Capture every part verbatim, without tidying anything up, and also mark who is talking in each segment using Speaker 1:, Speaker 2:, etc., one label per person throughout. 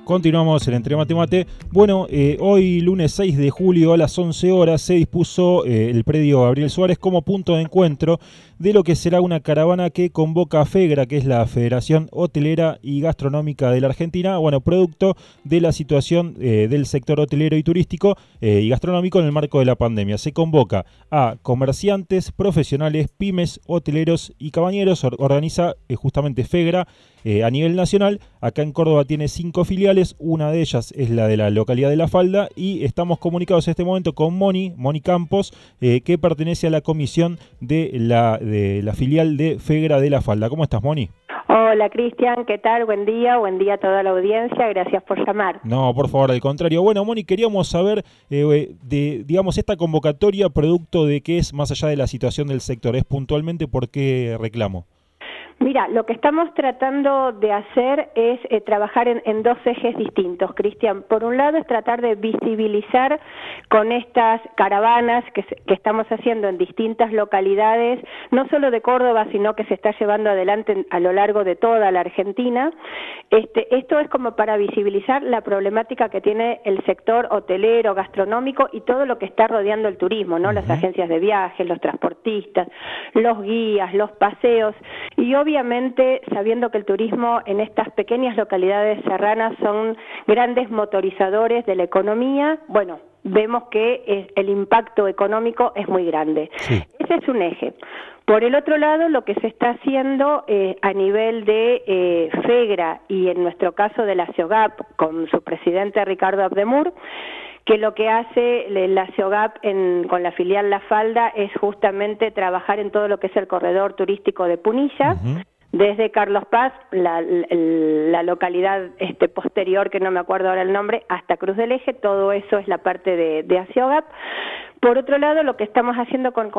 Speaker 1: Continuamos en Entre Mate Mate. Bueno, eh, hoy lunes seis de julio a las once horas se dispuso eh, el predio Gabriel Suárez como punto de encuentro de lo que será una caravana que convoca a FEGRA, que es la Federación Hotelera y Gastronómica de la Argentina, bueno, producto de la situación eh, del sector hotelero y turístico eh, y gastronómico en el marco de la pandemia. Se convoca a comerciantes, profesionales, pymes, hoteleros y cabañeros. Organiza eh, justamente FEGRA eh, a nivel nacional. Acá en Córdoba tiene cinco filiales, una de ellas es la de la localidad de La Falda, y estamos comunicados en este momento con Moni, Moni Campos, eh, que pertenece a la comisión de la, de la filial de FEGRA de La Falda. ¿Cómo estás, Moni?
Speaker 2: Hola, Cristian, ¿qué tal? Buen día, buen día a toda la audiencia, gracias por llamar.
Speaker 1: No, por favor, al contrario. Bueno, Moni, queríamos saber eh, de, digamos, esta convocatoria, producto de qué es, más allá de la situación del sector, es puntualmente por qué reclamo.
Speaker 2: Mira, lo que estamos tratando de hacer es eh, trabajar en, en dos ejes distintos, Cristian. Por un lado es tratar de visibilizar con estas caravanas que, que estamos haciendo en distintas localidades, no solo de Córdoba, sino que se está llevando adelante en, a lo largo de toda la Argentina. Este, esto es como para visibilizar la problemática que tiene el sector hotelero, gastronómico y todo lo que está rodeando el turismo, ¿no? Uh-huh. Las agencias de viajes, los transportistas, los guías, los paseos, y obviamente Obviamente, sabiendo que el turismo en estas pequeñas localidades serranas son grandes motorizadores de la economía, bueno, vemos que es, el impacto económico es muy grande. Sí. Ese es un eje. Por el otro lado, lo que se está haciendo eh, a nivel de eh, FEGRA y en nuestro caso de la CIOGAP, con su presidente Ricardo Abdemur, que lo que hace la CIOGAP en, con la filial La Falda es justamente trabajar en todo lo que es el corredor turístico de Punilla, uh-huh. Desde Carlos Paz, la, la, la localidad este, posterior, que no me acuerdo ahora el nombre, hasta Cruz del Eje, todo eso es la parte de, de CIOGAP. Por otro lado, lo que estamos haciendo con,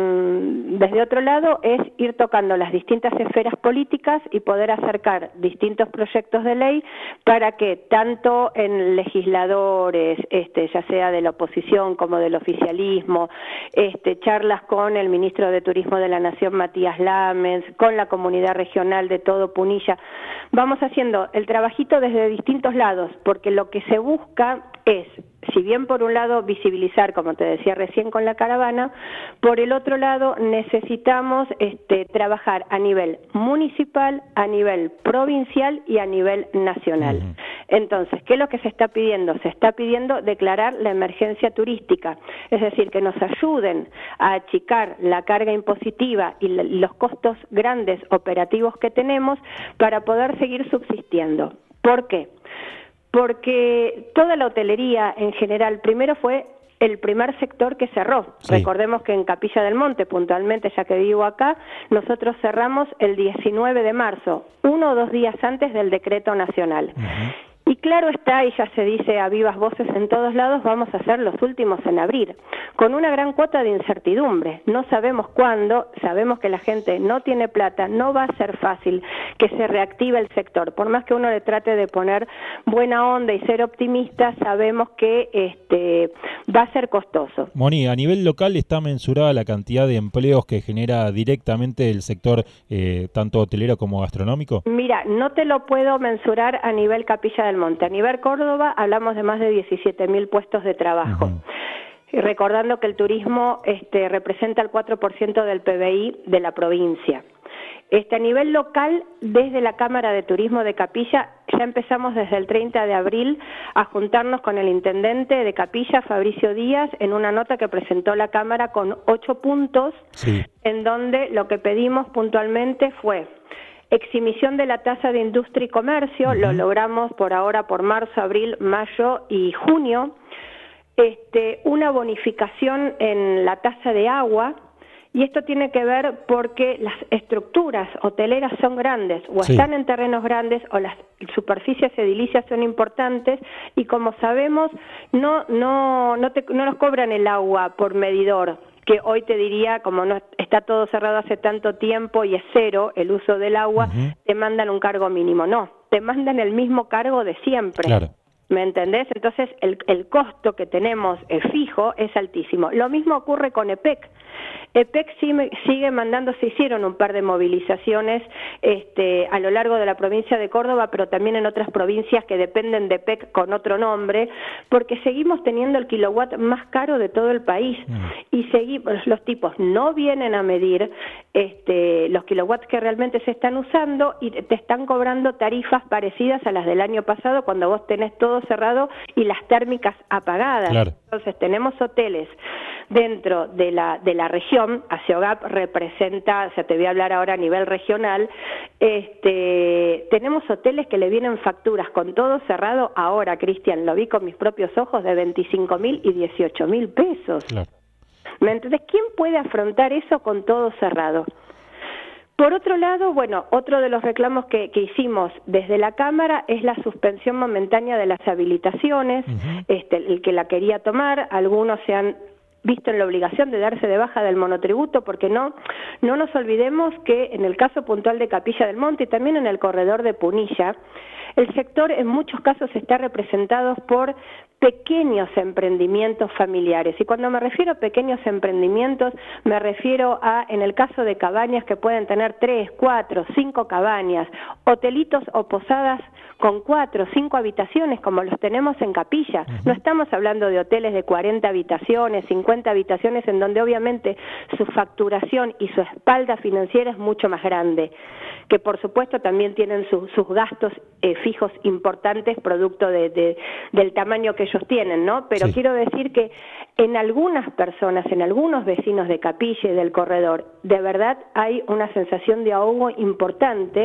Speaker 2: con, desde otro lado es ir tocando las distintas esferas políticas y poder acercar distintos proyectos de ley para que tanto en legisladores, este, ya sea de la oposición como del oficialismo, este, charlas con el ministro de Turismo de la Nación, Matías Lames, con la comunidad regional de todo Punilla, vamos haciendo el trabajito desde distintos lados, porque lo que se busca es, si bien por un lado visibilizar, como te decía recién con la caravana, por el otro lado necesitamos este, trabajar a nivel municipal, a nivel provincial y a nivel nacional. Uh-huh. Entonces, ¿qué es lo que se está pidiendo? Se está pidiendo declarar la emergencia turística, es decir, que nos ayuden a achicar la carga impositiva y los costos grandes operativos que tenemos para poder seguir subsistiendo. ¿Por qué? Porque toda la hotelería en general, primero fue el primer sector que cerró. Sí. Recordemos que en Capilla del Monte, puntualmente, ya que vivo acá, nosotros cerramos el diecinueve de marzo, uno o dos días antes del decreto nacional. Uh-huh. Y claro está, y ya se dice a vivas voces en todos lados, vamos a ser los últimos en abrir, con una gran cuota de incertidumbre. No sabemos cuándo, sabemos que la gente no tiene plata, no va a ser fácil que se reactive el sector. Por más que uno le trate de poner buena onda y ser optimista, sabemos que este va a ser costoso.
Speaker 1: Moni, a nivel local está mensurada la cantidad de empleos que genera directamente el sector, eh, tanto hotelero como gastronómico.
Speaker 2: Mira, no te lo puedo mensurar a nivel Capilla del Monte. A nivel Córdoba hablamos de más de diecisiete mil puestos de trabajo. Uh-huh. Y recordando que el turismo este, representa el cuatro por ciento del P B I de la provincia. Este, a nivel local, desde la Cámara de Turismo de Capilla, ya empezamos desde el treinta de abril a juntarnos con el intendente de Capilla, Fabricio Díaz, en una nota que presentó la Cámara con ocho puntos, sí. En donde lo que pedimos puntualmente fue exhibición de la tasa de industria y comercio, uh-huh. Lo logramos por ahora por marzo, abril, mayo y junio, este, una bonificación en la tasa de agua, y esto tiene que ver porque las estructuras hoteleras son grandes, o sí. Están en terrenos grandes, o las superficies edilicias son importantes, y como sabemos, no, no, no, te, no nos cobran el agua por medidor, que hoy te diría, como no está todo cerrado hace tanto tiempo y es cero el uso del agua, uh-huh. Te mandan un cargo mínimo. No, te mandan el mismo cargo de siempre. Claro. ¿Me entendés? Entonces, el, el costo que tenemos eh, fijo es altísimo. Lo mismo ocurre con E P E C. EPEC sigue, sigue mandando, se hicieron un par de movilizaciones este, a lo largo de la provincia de Córdoba, pero también en otras provincias que dependen de EPEC con otro nombre, porque seguimos teniendo el kilowatt más caro de todo el país mm. y seguimos, los tipos no vienen a medir este, los kilowatts que realmente se están usando y te están cobrando tarifas parecidas a las del año pasado cuando vos tenés todo cerrado y las térmicas apagadas. Claro. Entonces tenemos hoteles dentro de la de la región, ASEOGAP representa, o sea, te voy a hablar ahora a nivel regional, este, tenemos hoteles que le vienen facturas con todo cerrado ahora, Cristian, lo vi con mis propios ojos, de veinticinco mil y dieciocho mil pesos. Claro. ¿Me entendés? ¿Quién puede afrontar eso con todo cerrado? Por otro lado, bueno, otro de los reclamos que, que hicimos desde la Cámara es la suspensión momentánea de las habilitaciones, uh-huh. este, el que la quería tomar, algunos se han visto en la obligación de darse de baja del monotributo, porque no, no nos olvidemos que en el caso puntual de Capilla del Monte y también en el corredor de Punilla, el sector en muchos casos está representado por pequeños emprendimientos familiares. Y cuando me refiero a pequeños emprendimientos, me refiero a, en el caso de cabañas que pueden tener tres, cuatro, cinco cabañas, hotelitos o posadas con cuatro, cinco habitaciones, como los tenemos en Capilla. Uh-huh. No estamos hablando de hoteles de cuarenta habitaciones, cincuenta habitaciones, en donde obviamente su facturación y su espalda financiera es mucho más grande, que por supuesto también tienen su, sus gastos eh, fijos importantes, producto de, de, del tamaño que ellos tienen, ¿no? Pero sí. Quiero decir que en algunas personas, en algunos vecinos de Capilla y del corredor, de verdad hay una sensación de ahogo importante.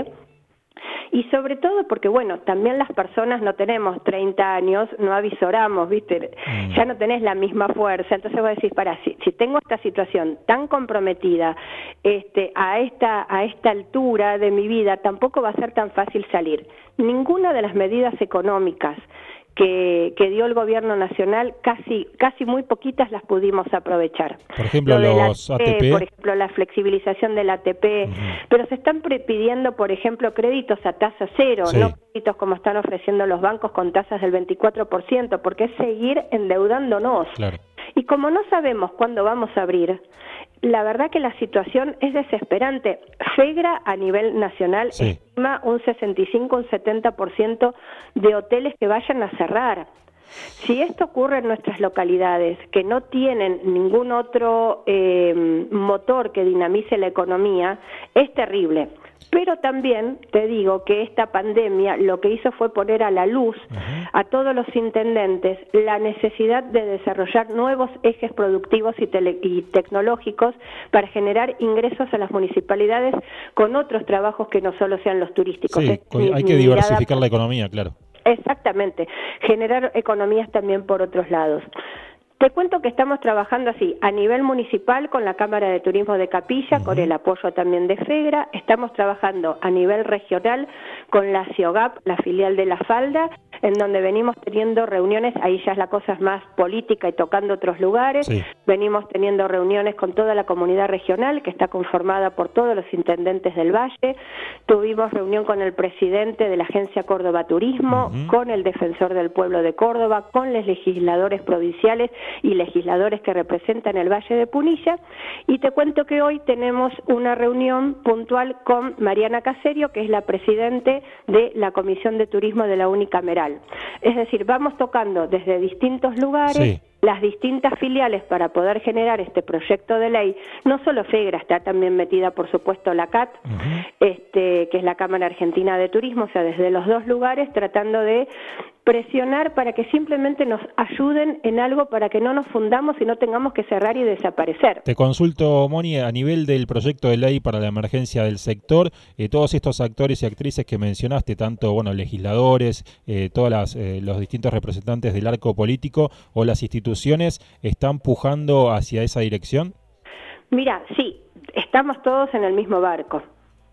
Speaker 2: Y sobre todo porque, bueno, también las personas no tenemos treinta años, no avisoramos, ¿viste? Mm. Ya no tenés la misma fuerza. Entonces vos decís, pará, si, si tengo esta situación tan comprometida este, a, esta, a esta altura de mi vida, tampoco va a ser tan fácil salir. Ninguna de las medidas económicas que, que dio el gobierno nacional, casi casi muy poquitas las pudimos aprovechar.
Speaker 1: Por ejemplo, los A T P.
Speaker 2: Por ejemplo, la flexibilización del A T P, uh-huh. Pero se están pidiendo, por ejemplo, créditos a tasa cero, sí. No créditos como están ofreciendo los bancos con tasas del veinticuatro por ciento, porque es seguir endeudándonos. Claro. Y como no sabemos cuándo vamos a abrir, la verdad que la situación es desesperante. FEGRA a nivel nacional sí. estima un sesenta y cinco, un setenta por ciento de hoteles que vayan a cerrar. Si esto ocurre en nuestras localidades, que no tienen ningún otro eh, motor que dinamice la economía, es terrible. Pero también te digo que esta pandemia lo que hizo fue poner a la luz uh-huh. a todos los intendentes la necesidad de desarrollar nuevos ejes productivos y, tele- y tecnológicos para generar ingresos a las municipalidades con otros trabajos que no solo sean los turísticos.
Speaker 1: Sí, es hay que diversificar mirada... la economía, claro.
Speaker 2: Exactamente, generar economías también por otros lados. Te cuento que estamos trabajando así, a nivel municipal con la Cámara de Turismo de Capilla, uh-huh. con el apoyo también de FEGRA, estamos trabajando a nivel regional con la ASEOGAP, la filial de La Falda, en donde venimos teniendo reuniones, ahí ya es la cosa es más política y tocando otros lugares, sí. Venimos teniendo reuniones con toda la comunidad regional, que está conformada por todos los intendentes del Valle, tuvimos reunión con el presidente de la Agencia Córdoba Turismo, uh-huh. con el defensor del pueblo de Córdoba, con los legisladores provinciales, y legisladores que representan el Valle de Punilla, y te cuento que hoy tenemos una reunión puntual con Mariana Caserio, que es la presidente de la Comisión de Turismo de la Unicameral. Es decir, vamos tocando desde distintos lugares sí. las distintas filiales para poder generar este proyecto de ley. No solo FEGRA, está también metida, por supuesto, la C A T, uh-huh. este, que es la Cámara Argentina de Turismo, o sea, desde los dos lugares, tratando de presionar para que simplemente nos ayuden en algo para que no nos fundamos y no tengamos que cerrar y desaparecer.
Speaker 1: Te consulto, Moni, a nivel del proyecto de ley para la emergencia del sector, eh, todos estos actores y actrices que mencionaste, tanto bueno legisladores, eh, todos las, eh, los distintos representantes del arco político o las instituciones, ¿están pujando hacia esa dirección?
Speaker 2: Mira, sí, estamos todos en el mismo barco.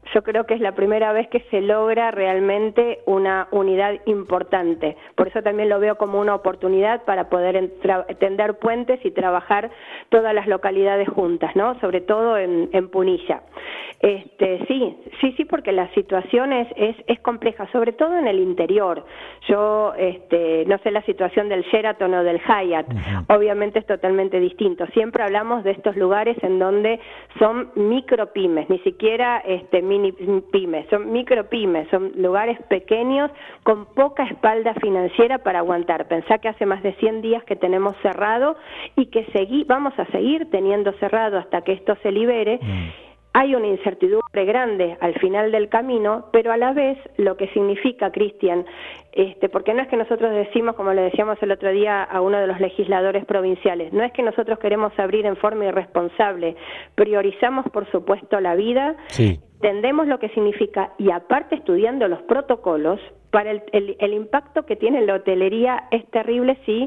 Speaker 2: Yo creo que es la primera vez que se logra realmente una unidad importante. Por eso también lo veo como una oportunidad para poder tender puentes y trabajar todas las localidades juntas, ¿no? Sobre todo en, en Punilla. Este, sí, sí, sí, porque la situación es, es, es compleja, sobre todo en el interior. Yo este, no sé la situación del Sheraton o del Hyatt, uh-huh. Obviamente es totalmente distinto. Siempre hablamos de estos lugares en donde son micropymes, ni siquiera este, mini pymes, son micropymes, son lugares pequeños con poca espalda financiera para aguantar. Pensá que hace más de cien días que tenemos cerrado y que seguí, vamos a seguir teniendo cerrado hasta que esto se libere. Uh-huh. Hay una incertidumbre grande al final del camino, pero a la vez lo que significa, Cristian, este, porque no es que nosotros decimos, como le decíamos el otro día a uno de los legisladores provinciales, no es que nosotros queremos abrir en forma irresponsable, priorizamos por supuesto la vida, sí. Entendemos lo que significa y aparte estudiando los protocolos, para el, el, el impacto que tiene la hotelería es terrible si...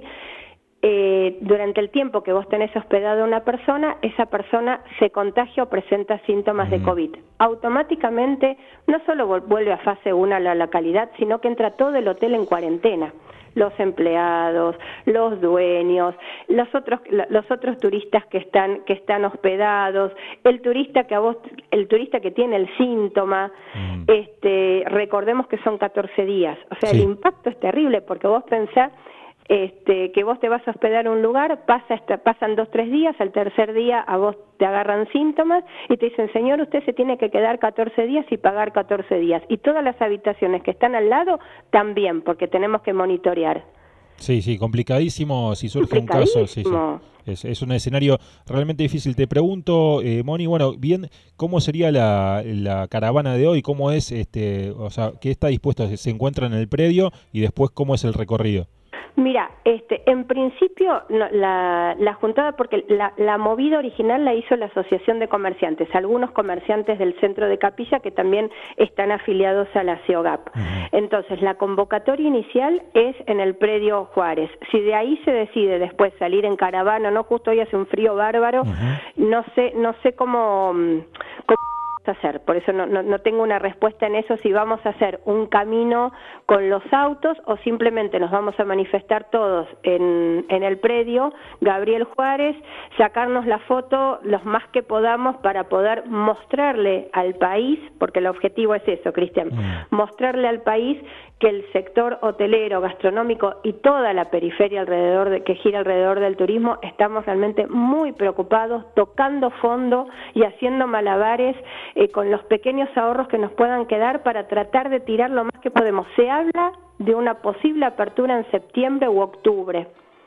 Speaker 2: Eh, durante el tiempo que vos tenés hospedado a una persona, esa persona se contagia o presenta síntomas mm. de COVID. Automáticamente no solo vuelve a fase uno a la localidad, sino que entra todo el hotel en cuarentena. Los empleados, los dueños, los otros los otros turistas que están que están hospedados, el turista que a vos el turista que tiene el síntoma, mm. este recordemos que son catorce días. O sea, sí. El impacto es terrible porque vos pensás Este, que vos te vas a hospedar a un lugar, pasa esta, pasan dos, tres días, al tercer día a vos te agarran síntomas y te dicen, señor, usted se tiene que quedar catorce días y pagar catorce días. Y todas las habitaciones que están al lado también, porque tenemos que monitorear.
Speaker 1: Sí, sí, complicadísimo si surge un caso. Sí, sí. Es, es un escenario realmente difícil. Te pregunto, eh, Moni, bueno, bien, ¿cómo sería la, la caravana de hoy? ¿Cómo es, este, o sea, qué está dispuesto? ¿Se encuentra en el predio? Y después, ¿cómo es el recorrido?
Speaker 2: Mira, este, en principio no, la, la juntada, porque la, la movida original la hizo la Asociación de Comerciantes, algunos comerciantes del centro de Capilla que también están afiliados a la CEOGAP. Uh-huh. Entonces, la convocatoria inicial es en el predio Juárez. Si de ahí se decide después salir en caravana, no, justo hoy hace un frío bárbaro, uh-huh. no sé, no sé cómo, cómo hacer, por eso no, no, no tengo una respuesta en eso, si vamos a hacer un camino con los autos o simplemente nos vamos a manifestar todos en, en el predio Gabriel Juárez, sacarnos la foto los más que podamos para poder mostrarle al país, porque el objetivo es eso, Cristian, mm. mostrarle al país que el sector hotelero, gastronómico y toda la periferia alrededor de, que gira alrededor del turismo, estamos realmente muy preocupados, tocando fondo y haciendo malabares eh, con los pequeños ahorros que nos puedan quedar para tratar de tirar lo más que podemos. Se habla de una posible apertura en septiembre u octubre.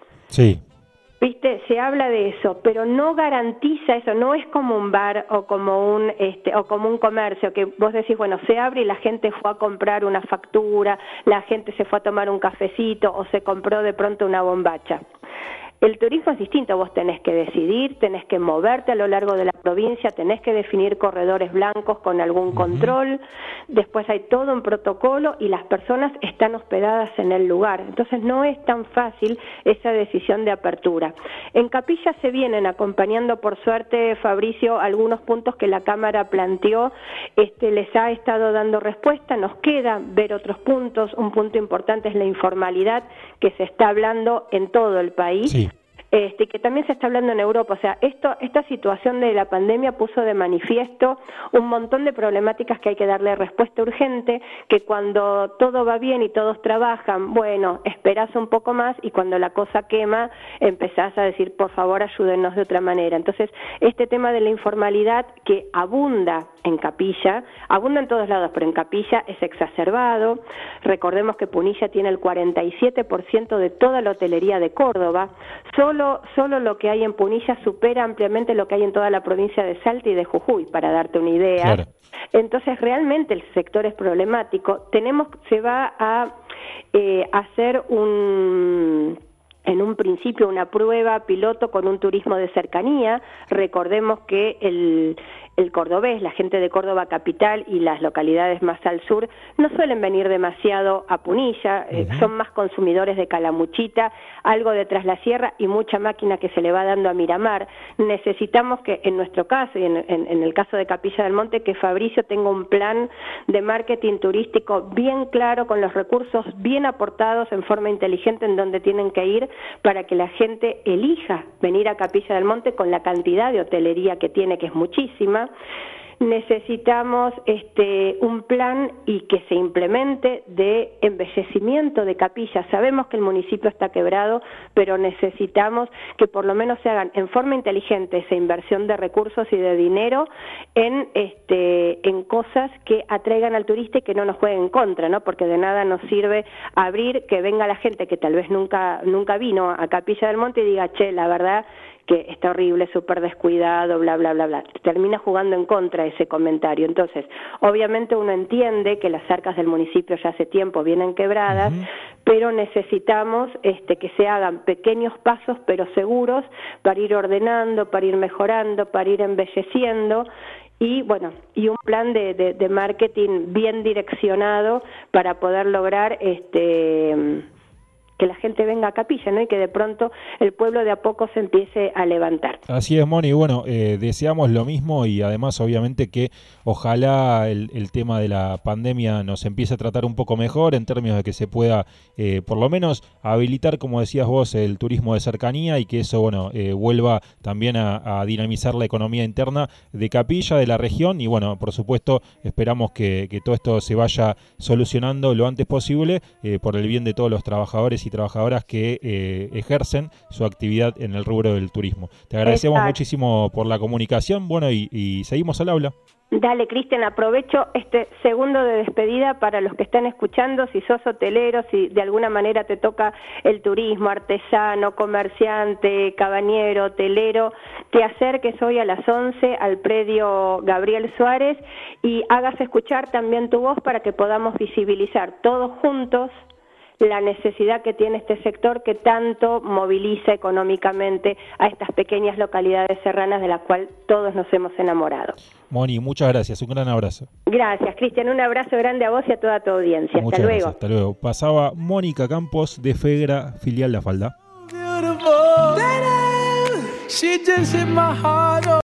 Speaker 1: Sí.
Speaker 2: ¿Viste? Se habla de eso, pero no garantiza eso, no es como un bar o como un este o como un comercio que vos decís, bueno, se abre y la gente fue a comprar una factura, la gente se fue a tomar un cafecito o se compró de pronto una bombacha. El turismo es distinto, vos tenés que decidir, tenés que moverte a lo largo de la provincia, tenés que definir corredores blancos con algún uh-huh. control, después hay todo un protocolo y las personas están hospedadas en el lugar, entonces no es tan fácil esa decisión de apertura. En Capilla se vienen acompañando, por suerte, Fabricio, algunos puntos que la Cámara planteó, este, les ha estado dando respuesta, nos queda ver otros puntos, un punto importante es la informalidad que se está hablando en todo el país. Sí. Este, que también se está hablando en Europa, o sea, esto, esta situación de la pandemia puso de manifiesto un montón de problemáticas que hay que darle respuesta urgente, que cuando todo va bien y todos trabajan, bueno, esperás un poco más y cuando la cosa quema empezás a decir, por favor, ayúdennos de otra manera. Entonces, este tema de la informalidad que abunda en Capilla, abunda en todos lados, pero en Capilla es exacerbado. Recordemos que Punilla tiene el cuarenta y siete por ciento de toda la hotelería de Córdoba, solo Solo lo que hay en Punilla supera ampliamente lo que hay en toda la provincia de Salta y de Jujuy, para darte una idea. Claro. Entonces, realmente el sector es problemático. Tenemos, se va a eh, hacer un... en un principio una prueba piloto con un turismo de cercanía. Recordemos que el, el cordobés, la gente de Córdoba capital y las localidades más al sur, no suelen venir demasiado a Punilla, eh, uh-huh. son más consumidores de calamuchita, algo de Tras la Sierra y mucha máquina que se le va dando a Miramar. Necesitamos que en nuestro caso y en, en, en el caso de Capilla del Monte, que Fabricio tenga un plan de marketing turístico bien claro, con los recursos bien aportados en forma inteligente en donde tienen que ir para que la gente elija venir a Capilla del Monte con la cantidad de hotelería que tiene, que es muchísima. Necesitamos este, un plan y que se implemente de embellecimiento de Capilla. Sabemos que el municipio está quebrado, pero necesitamos que por lo menos se hagan en forma inteligente esa inversión de recursos y de dinero en, este, en cosas que atraigan al turista y que no nos jueguen en contra, ¿no? Porque de nada nos sirve abrir, que venga la gente que tal vez nunca, nunca vino a Capilla del Monte y diga, che, la verdad que está horrible, súper descuidado, bla, bla, bla, bla. Termina jugando en contra ese comentario. Entonces, obviamente uno entiende que las arcas del municipio ya hace tiempo vienen quebradas, uh-huh. pero necesitamos este, que se hagan pequeños pasos, pero seguros, para ir ordenando, para ir mejorando, para ir embelleciendo, y bueno, y un plan de, de, de marketing bien direccionado para poder lograr este que la gente venga a Capilla, ¿no? Y que de pronto el pueblo de a poco se empiece a levantar.
Speaker 1: Así es, Moni. Bueno, eh, deseamos lo mismo y además obviamente que ojalá el, el tema de la pandemia nos empiece a tratar un poco mejor en términos de que se pueda eh, por lo menos habilitar, como decías vos, el turismo de cercanía y que eso, bueno, eh, vuelva también a, a dinamizar la economía interna de Capilla, de la región y bueno, por supuesto esperamos que, que todo esto se vaya solucionando lo antes posible eh, por el bien de todos los trabajadores y trabajadoras que eh, ejercen su actividad en el rubro del turismo. Te agradecemos Exacto. muchísimo por la comunicación, bueno, y, y seguimos al habla.
Speaker 2: Dale, Cristian, aprovecho este segundo de despedida para los que están escuchando, si sos hotelero, si de alguna manera te toca el turismo, artesano, comerciante, cabañero, hotelero, te acerques hoy a las once al predio Gabriel Suárez y hagas escuchar también tu voz para que podamos visibilizar todos juntos la necesidad que tiene este sector que tanto moviliza económicamente a estas pequeñas localidades serranas de las cuales todos nos hemos enamorado.
Speaker 1: Moni, muchas gracias, un gran abrazo.
Speaker 2: Gracias, Cristian, un abrazo grande a vos y a toda tu audiencia.
Speaker 1: Muchas
Speaker 2: hasta luego.
Speaker 1: Gracias, hasta luego. Pasaba Mónica Campos de Fegra, filial La Falda.